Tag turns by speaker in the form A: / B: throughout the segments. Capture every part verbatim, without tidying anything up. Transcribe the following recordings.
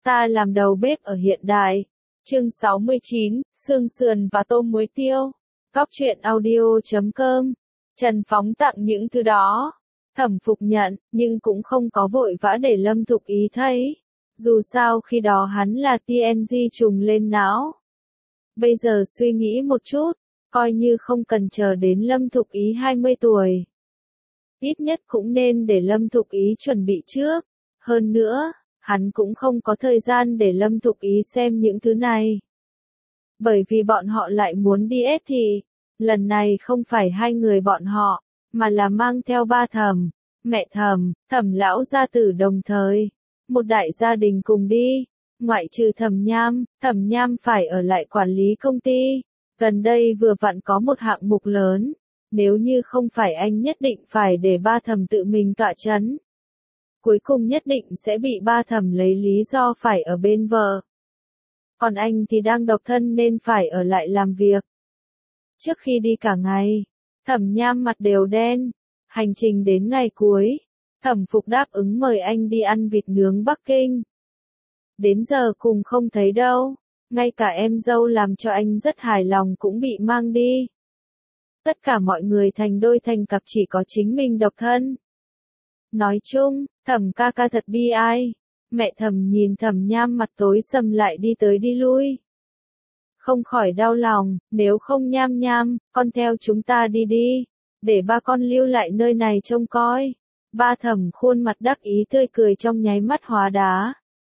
A: Ta làm đầu bếp ở hiện đại. Chương sáu mươi chín, xương sườn và tôm muối tiêu. Góc truyện audio chấm com. Trần Phóng tặng những thứ đó. Thẩm Phục nhận, nhưng cũng không có vội vã để Lâm Thục Ý thấy. Dù sao khi đó hắn là tê en giê trùng lên não. Bây giờ suy nghĩ một chút, coi như không cần chờ đến Lâm Thục Ý hai mươi tuổi. Ít nhất cũng nên để Lâm Thục Ý chuẩn bị trước. Hơn nữa, hắn cũng không có thời gian để Lâm Thục Ý xem những thứ này. Bởi vì bọn họ lại muốn đi ết thì, lần này không phải hai người bọn họ, mà là mang theo ba Thẩm, mẹ Thẩm, Thẩm lão gia tử đồng thời. Một đại gia đình cùng đi, ngoại trừ Thẩm Nham, Thẩm Nham phải ở lại quản lý công ty. Gần đây vừa vặn có một hạng mục lớn, nếu như không phải anh nhất định phải để ba Thẩm tự mình tọa chấn. Cuối cùng nhất định sẽ bị ba Thẩm lấy lý do phải ở bên vợ. Còn anh thì đang độc thân nên phải ở lại làm việc. Trước khi đi cả ngày, Thẩm Nham mặt đều đen. Hành trình đến ngày cuối, Thẩm Phục đáp ứng mời anh đi ăn vịt nướng Bắc Kinh. Đến giờ cùng không thấy đâu, ngay cả em dâu làm cho anh rất hài lòng cũng bị mang đi. Tất cả mọi người thành đôi thành cặp chỉ có chính mình độc thân. Nói chung, Thẩm ca ca thật bi ai. Mẹ Thẩm nhìn Thẩm Nham mặt tối sầm lại đi tới đi lui. Không khỏi đau lòng, nếu không Nham Nham, con theo chúng ta đi đi, để ba con lưu lại nơi này trông coi. Ba Thẩm khuôn mặt đắc ý tươi cười trong nháy mắt hóa đá.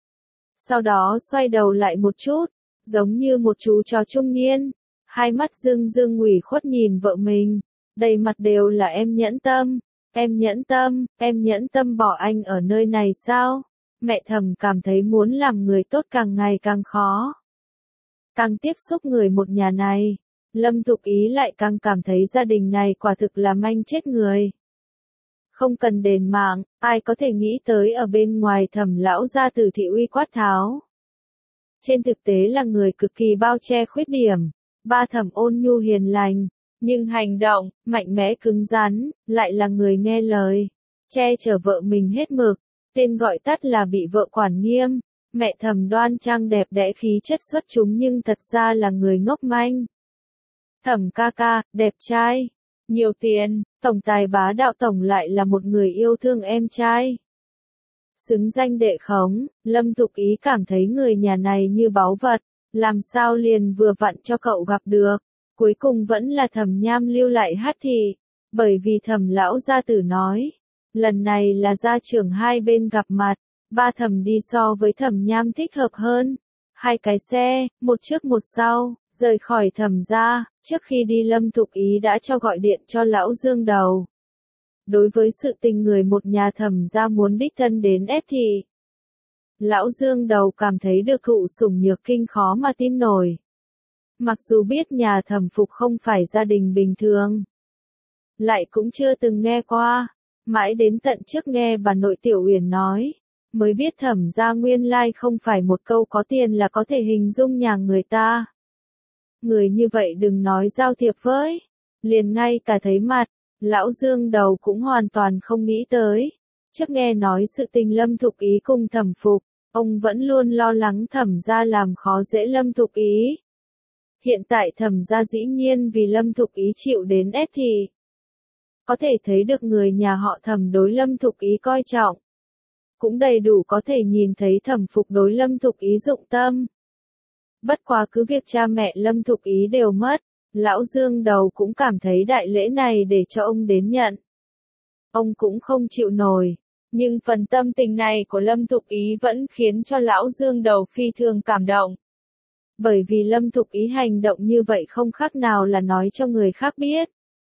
A: Sau đó xoay đầu lại một chút, giống như một chú chó trung niên, hai mắt rưng rưng ủy khuất nhìn vợ mình, đầy mặt đều là em nhẫn tâm, em nhẫn tâm, em nhẫn tâm bỏ anh ở nơi này sao? Mẹ Thẩm cảm thấy muốn làm người tốt càng ngày càng khó. Càng tiếp xúc người một nhà này, Lâm Thục Ý lại càng cảm thấy gia đình này quả thực là manh chết người. Không cần đền mạng, ai có thể nghĩ tới ở bên ngoài Thẩm lão gia tử thị uy quát tháo. Trên thực tế là người cực kỳ bao che khuyết điểm, ba Thẩm ôn nhu hiền lành, nhưng hành động, mạnh mẽ cứng rắn, lại là người nghe lời, che chở vợ mình hết mực, tên gọi tắt là bị vợ quản nghiêm. Mẹ Thẩm đoan trang đẹp đẽ khí chất xuất chúng nhưng thật ra là người ngốc manh. Thẩm ca ca, đẹp trai, nhiều tiền, tổng tài bá đạo tổng lại là một người yêu thương em trai. Xứng danh đệ khống, Lâm Thục Ý cảm thấy người nhà này như báu vật, làm sao liền vừa vặn cho cậu gặp được. Cuối cùng vẫn là Thẩm Nham lưu lại hát thị, bởi vì Thẩm lão gia tử nói, lần này là gia trưởng hai bên gặp mặt. Ba Thẩm đi so với Thẩm Nham thích hợp hơn. Hai cái xe, một trước một sau, rời khỏi Thẩm gia. Trước khi đi Lâm Thục Ý đã cho gọi điện cho lão Dương Đầu. Đối với sự tình người một nhà Thẩm gia muốn đích thân đến ép thì, lão Dương Đầu cảm thấy được thụ sủng nhược kinh khó mà tin nổi. Mặc dù biết nhà Thẩm Phục không phải gia đình bình thường, lại cũng chưa từng nghe qua, mãi đến tận trước nghe bà nội Tiểu Uyển nói, mới biết Thẩm gia nguyên lai không phải một câu có tiền là có thể hình dung nhà người ta. Người như vậy đừng nói giao thiệp với, liền ngay cả thấy mặt, lão Dương Đầu cũng hoàn toàn không nghĩ tới. Trước nghe nói sự tình Lâm Thục Ý cùng Thẩm Phục, ông vẫn luôn lo lắng Thẩm gia làm khó dễ Lâm Thục Ý. Hiện tại Thẩm gia dĩ nhiên vì Lâm Thục Ý chịu đến ép thì, có thể thấy được người nhà họ Thẩm đối Lâm Thục Ý coi trọng. Cũng đầy đủ có thể nhìn thấy Thẩm Phục đối Lâm Thục Ý dụng tâm. Bất quá cứ việc cha mẹ Lâm Thục Ý đều mất, lão Dương Đầu cũng cảm thấy đại lễ này để cho ông đến nhận. Ông cũng không chịu nổi, nhưng phần tâm tình này của Lâm Thục Ý vẫn khiến cho lão Dương Đầu phi thường cảm động. Bởi vì Lâm Thục Ý hành động như vậy không khác nào là nói cho người khác biết.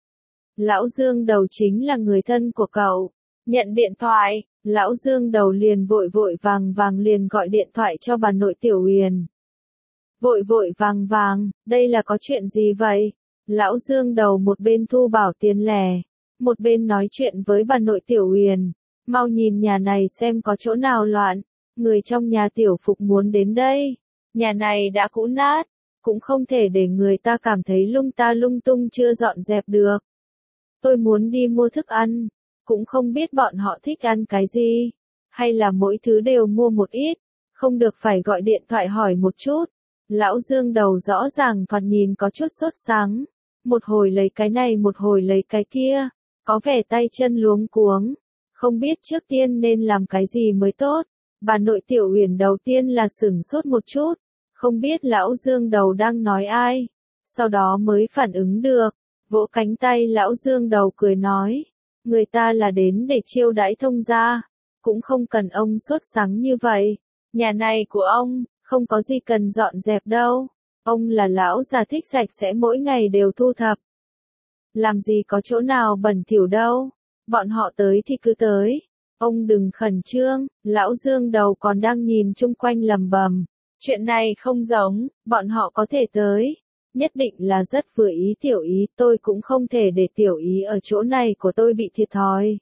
A: Lão Dương Đầu chính là người thân của cậu. Nhận điện thoại, lão Dương Đầu liền vội vội vàng vàng liền gọi điện thoại cho bà nội Tiểu Uyển. Vội vội vàng vàng, đây là có chuyện gì vậy? Lão Dương Đầu một bên thu bảo tiền lẻ, một bên nói chuyện với bà nội Tiểu Uyển. Mau nhìn nhà này xem có chỗ nào loạn, người trong nhà Tiểu Phục muốn đến đây. Nhà này đã cũ nát, cũng không thể để người ta cảm thấy lung ta lung tung chưa dọn dẹp được. Tôi muốn đi mua thức ăn, cũng không biết bọn họ thích ăn cái gì, hay là mỗi thứ đều mua một ít, không được phải gọi điện thoại hỏi một chút. Lão Dương đầu rõ ràng thoạt nhìn có chút sốt sắng, một hồi lấy cái này một hồi lấy cái kia, có vẻ tay chân luống cuống, không biết trước tiên nên làm cái gì mới tốt. Bà nội Tiểu Uyển đầu tiên là sửng sốt một chút, không biết lão Dương đầu đang nói ai, sau đó mới phản ứng được, vỗ cánh tay lão Dương đầu cười nói, người ta là đến để chiêu đãi thông gia, cũng không cần ông sốt sắng như vậy, nhà này của ông, không có gì cần dọn dẹp đâu, ông là lão già thích sạch sẽ mỗi ngày đều thu thập. Làm gì có chỗ nào bẩn thỉu đâu, bọn họ tới thì cứ tới, ông đừng khẩn trương, lão Dương đầu còn đang nhìn chung quanh lầm bầm, chuyện này không giống, bọn họ có thể tới, nhất định là rất vừa ý Tiểu Ý, tôi cũng không thể để Tiểu Ý ở chỗ này của tôi bị thiệt thòi.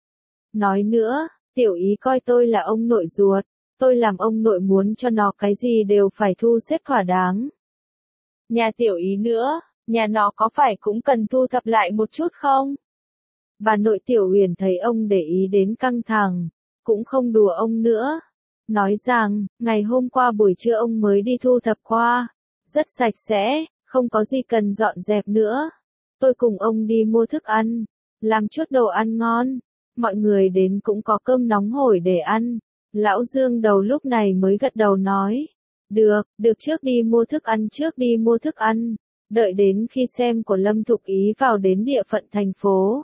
A: Nói nữa, Tiểu Ý coi tôi là ông nội ruột, tôi làm ông nội muốn cho nó cái gì đều phải thu xếp thỏa đáng. Nhà Tiểu Ý nữa, nhà nó có phải cũng cần thu thập lại một chút không? Bà nội Tiểu Uyển thấy ông để ý đến căng thẳng, cũng không đùa ông nữa. Nói rằng, ngày hôm qua buổi trưa ông mới đi thu thập qua, rất sạch sẽ, không có gì cần dọn dẹp nữa. Tôi cùng ông đi mua thức ăn, làm chút đồ ăn ngon, mọi người đến cũng có cơm nóng hổi để ăn. Lão Dương đầu lúc này mới gật đầu nói, được, được trước đi mua thức ăn trước đi mua thức ăn, đợi đến khi xem của Lâm Thục Ý vào đến địa phận thành phố.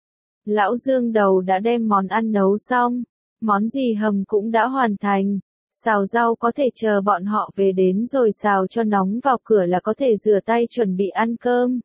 A: Lão Dương đầu đã đem món ăn nấu xong, món gì hầm cũng đã hoàn thành, xào rau có thể chờ bọn họ về đến rồi xào cho nóng vào cửa là có thể rửa tay chuẩn bị ăn cơm.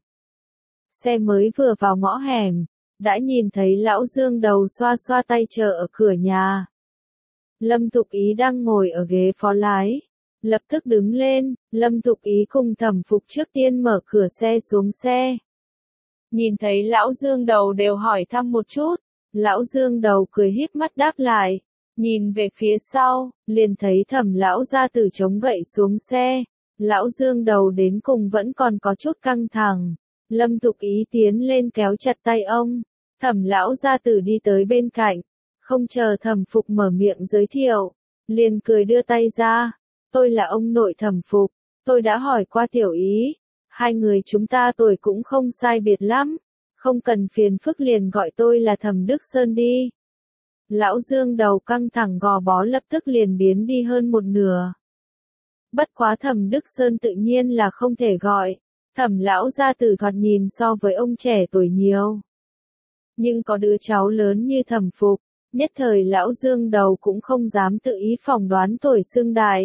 A: Xe mới vừa vào ngõ hẻm, đã nhìn thấy lão Dương đầu xoa xoa tay chờ ở cửa nhà. Lâm Thục Ý đang ngồi ở ghế phó lái, lập tức đứng lên, Lâm Thục Ý cùng Thẩm Phục trước tiên mở cửa xe xuống xe. Nhìn thấy lão Dương đầu đều hỏi thăm một chút, lão Dương đầu cười híp mắt đáp lại, nhìn về phía sau, liền thấy Thẩm lão gia tử chống gậy xuống xe, lão Dương đầu đến cùng vẫn còn có chút căng thẳng, Lâm Thục Ý tiến lên kéo chặt tay ông, Thẩm lão gia tử đi tới bên cạnh, không chờ Thẩm Phục mở miệng giới thiệu, liền cười đưa tay ra, tôi là ông nội Thẩm Phục, tôi đã hỏi qua Tiểu Ý. Hai người chúng ta tuổi cũng không sai biệt lắm, không cần phiền phức liền gọi tôi là Thẩm Đức Sơn đi. Lão Dương đầu căng thẳng gò bó lập tức liền biến đi hơn một nửa. Bất quá Thẩm Đức Sơn tự nhiên là không thể gọi, Thẩm lão gia tử thoạt nhìn so với ông trẻ tuổi nhiều. Nhưng có đứa cháu lớn như Thẩm Phục, nhất thời lão Dương đầu cũng không dám tự ý phỏng đoán tuổi xưng đại.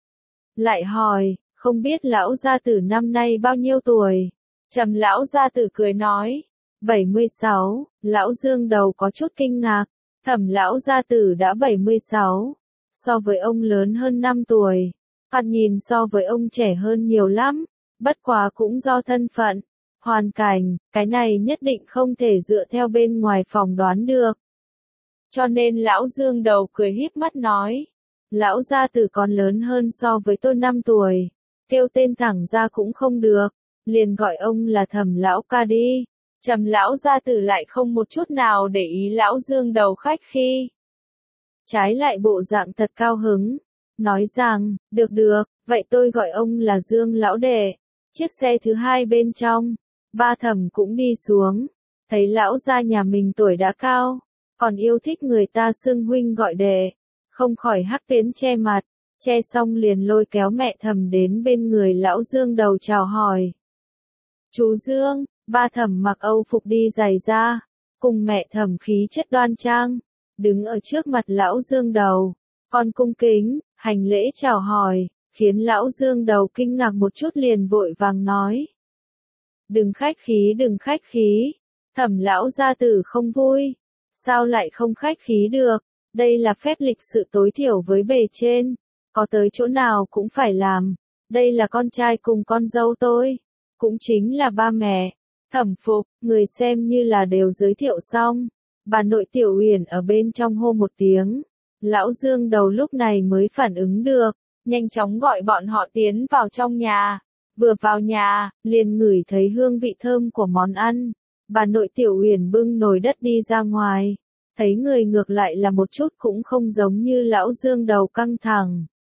A: Lại hỏi, không biết lão gia tử năm nay bao nhiêu tuổi? Trầm lão gia tử cười nói, bảy mươi sáu, lão Dương đầu có chút kinh ngạc, Thẩm lão gia tử đã bảy mươi sáu, so với ông lớn hơn năm tuổi, thoạt nhìn so với ông trẻ hơn nhiều lắm, bất quá cũng do thân phận, hoàn cảnh, cái này nhất định không thể dựa theo bên ngoài phỏng đoán được. Cho nên lão Dương đầu cười híp mắt nói, lão gia tử còn lớn hơn so với tôi năm tuổi. Kêu tên thẳng ra cũng không được, liền gọi ông là Thẩm lão ca đi. Trầm lão gia tử lại không một chút nào để ý lão Dương đầu khách khi. Trái lại bộ dạng thật cao hứng, nói rằng, được được, vậy tôi gọi ông là Dương lão đệ. Chiếc xe thứ hai bên trong, ba Thẩm cũng đi xuống, thấy lão gia nhà mình tuổi đã cao, còn yêu thích người ta xưng huynh gọi đệ, không khỏi hắc tuyến che mặt. Che xong liền lôi kéo mẹ Thẩm đến bên người lão Dương đầu chào hỏi. Chú Dương, ba Thẩm mặc Âu phục đi giày da, cùng mẹ Thẩm khí chất đoan trang, đứng ở trước mặt lão Dương đầu, còn cung kính, hành lễ chào hỏi, khiến lão Dương đầu kinh ngạc một chút liền vội vàng nói. Đừng khách khí đừng khách khí, Thẩm lão gia tử không vui, sao lại không khách khí được, đây là phép lịch sự tối thiểu với bề trên. Có tới chỗ nào cũng phải làm, đây là con trai cùng con dâu tôi, cũng chính là ba mẹ. Thẩm Phục, người xem như là đều giới thiệu xong, bà nội Tiểu Uyển ở bên trong hô một tiếng, lão Dương đầu lúc này mới phản ứng được, nhanh chóng gọi bọn họ tiến vào trong nhà, vừa vào nhà, liền ngửi thấy hương vị thơm của món ăn, bà nội Tiểu Uyển bưng nồi đất đi ra ngoài, thấy người ngược lại là một chút cũng không giống như lão Dương đầu căng thẳng.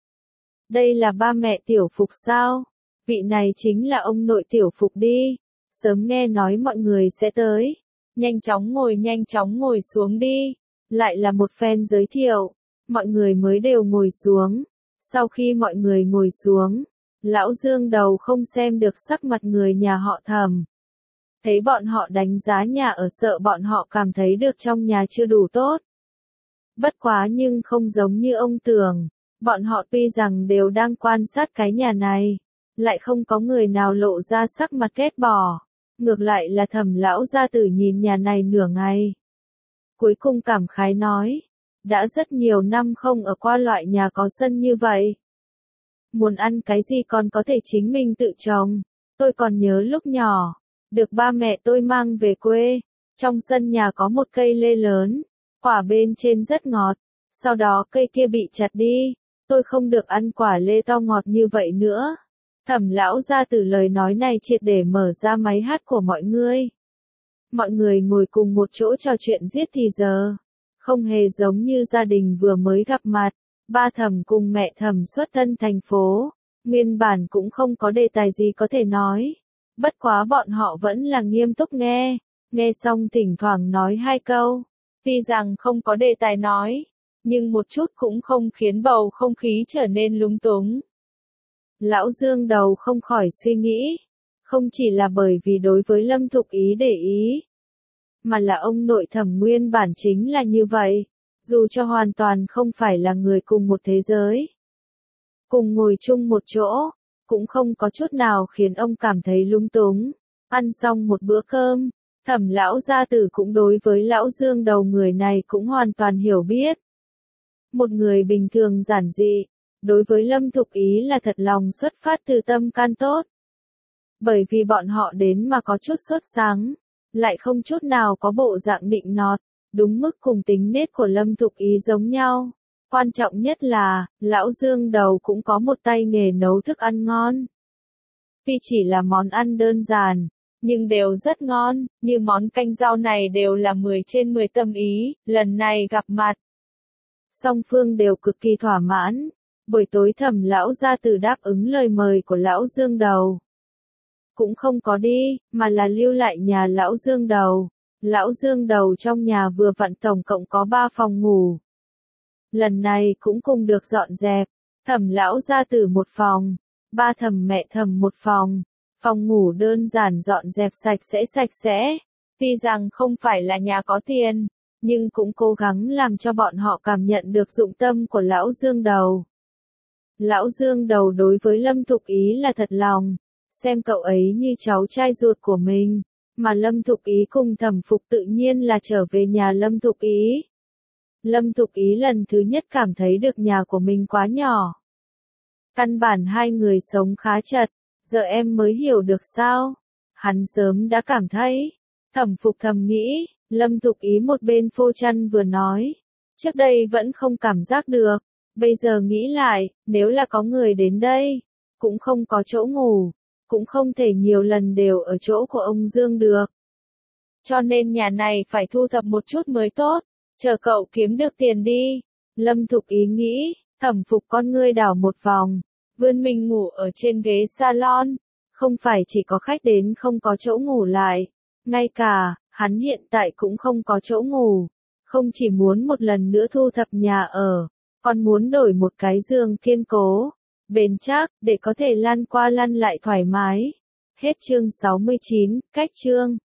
A: Đây là ba mẹ Tiểu Phục sao? Vị này chính là ông nội Tiểu Phục đi. Sớm nghe nói mọi người sẽ tới. Nhanh chóng ngồi nhanh chóng ngồi xuống đi. Lại là một phen giới thiệu. Mọi người mới đều ngồi xuống. Sau khi mọi người ngồi xuống, lão Dương Đầu không xem được sắc mặt người nhà họ Thẩm. Thấy bọn họ đánh giá nhà ở, sợ bọn họ cảm thấy được trong nhà chưa đủ tốt. Bất quá nhưng không giống như ông tưởng. Bọn họ tuy rằng đều đang quan sát cái nhà này, lại không có người nào lộ ra sắc mặt ghét bỏ. Ngược lại là Thẩm lão gia tử nhìn nhà này nửa ngày. Cuối cùng cảm khái nói, đã rất nhiều năm không ở qua loại nhà có sân như vậy. Muốn ăn cái gì còn có thể chính mình tự trồng. Tôi còn nhớ lúc nhỏ, được ba mẹ tôi mang về quê. Trong sân nhà có một cây lê lớn, quả bên trên rất ngọt. Sau đó cây kia bị chặt đi, tôi không được ăn quả lê to ngọt như vậy nữa. Thẩm lão gia tử lời nói này triệt để mở ra máy hát của mọi người. Mọi người ngồi cùng một chỗ trò chuyện giết thì giờ. Không hề giống như gia đình vừa mới gặp mặt. Ba Thẩm cùng mẹ Thẩm xuất thân thành phố. Nguyên bản cũng không có đề tài gì có thể nói. Bất quá bọn họ vẫn là nghiêm túc nghe. Nghe xong thỉnh thoảng nói hai câu. Tuy rằng không có đề tài nói, nhưng một chút cũng không khiến bầu không khí trở nên lúng túng. Lão Dương Đầu không khỏi suy nghĩ. Không chỉ là bởi vì đối với Lâm Thục Ý để ý, mà là ông nội Thẩm nguyên bản chính là như vậy. Dù cho hoàn toàn không phải là người cùng một thế giới, cùng ngồi chung một chỗ, cũng không có chút nào khiến ông cảm thấy lung túng. Ăn xong một bữa cơm, Thẩm lão gia tử cũng đối với lão Dương Đầu người này cũng hoàn toàn hiểu biết. Một người bình thường giản dị, đối với Lâm Thục Ý là thật lòng xuất phát từ tâm can tốt. Bởi vì bọn họ đến mà có chút sốt sáng, lại không chút nào có bộ dạng nịnh nọt, đúng mức cùng tính nết của Lâm Thục Ý giống nhau. Quan trọng nhất là, lão Dương Đầu cũng có một tay nghề nấu thức ăn ngon. Tuy chỉ là món ăn đơn giản, nhưng đều rất ngon, như món canh rau này đều là mười trên mười tâm ý, lần này gặp mặt. Song phương đều cực kỳ thỏa mãn. Buổi tối Thẩm lão gia tử đáp ứng lời mời của lão Dương Đầu. Cũng không có đi, mà là lưu lại nhà lão Dương Đầu. Lão Dương Đầu trong nhà vừa vặn tổng cộng có ba phòng ngủ. Lần này cũng cùng được dọn dẹp. Thẩm lão gia tử một phòng, ba Thẩm mẹ Thẩm một phòng. Phòng ngủ đơn giản dọn dẹp sạch sẽ sạch sẽ. Tuy rằng không phải là nhà có tiền, nhưng cũng cố gắng làm cho bọn họ cảm nhận được dụng tâm của lão Dương Đầu. Lão Dương Đầu đối với Lâm Thục Ý là thật lòng, xem cậu ấy như cháu trai ruột của mình, mà Lâm Thục Ý cùng Thẩm Phục tự nhiên là trở về nhà Lâm Thục Ý. Lâm Thục Ý lần thứ nhất cảm thấy được nhà của mình quá nhỏ. Căn bản hai người sống khá chật, giờ em mới hiểu được sao? Hắn sớm đã cảm thấy. Thẩm Phục thầm nghĩ, Lâm Thục Ý một bên phô chăn vừa nói. Trước đây vẫn không cảm giác được, bây giờ nghĩ lại, nếu là có người đến đây, cũng không có chỗ ngủ, cũng không thể nhiều lần đều ở chỗ của ông Dương được. Cho nên nhà này phải thu thập một chút mới tốt, chờ cậu kiếm được tiền đi. Lâm Thục Ý nghĩ, Thẩm Phục con ngươi đảo một vòng, vươn mình ngủ ở trên ghế salon. Không phải chỉ có khách đến không có chỗ ngủ lại, ngay cả, hắn hiện tại cũng không có chỗ ngủ. Không chỉ muốn một lần nữa thu thập nhà ở, còn muốn đổi một cái giường kiên cố, bền chắc, để có thể lăn qua lăn lại thoải mái. Hết chương sáu mươi chín, cách chương.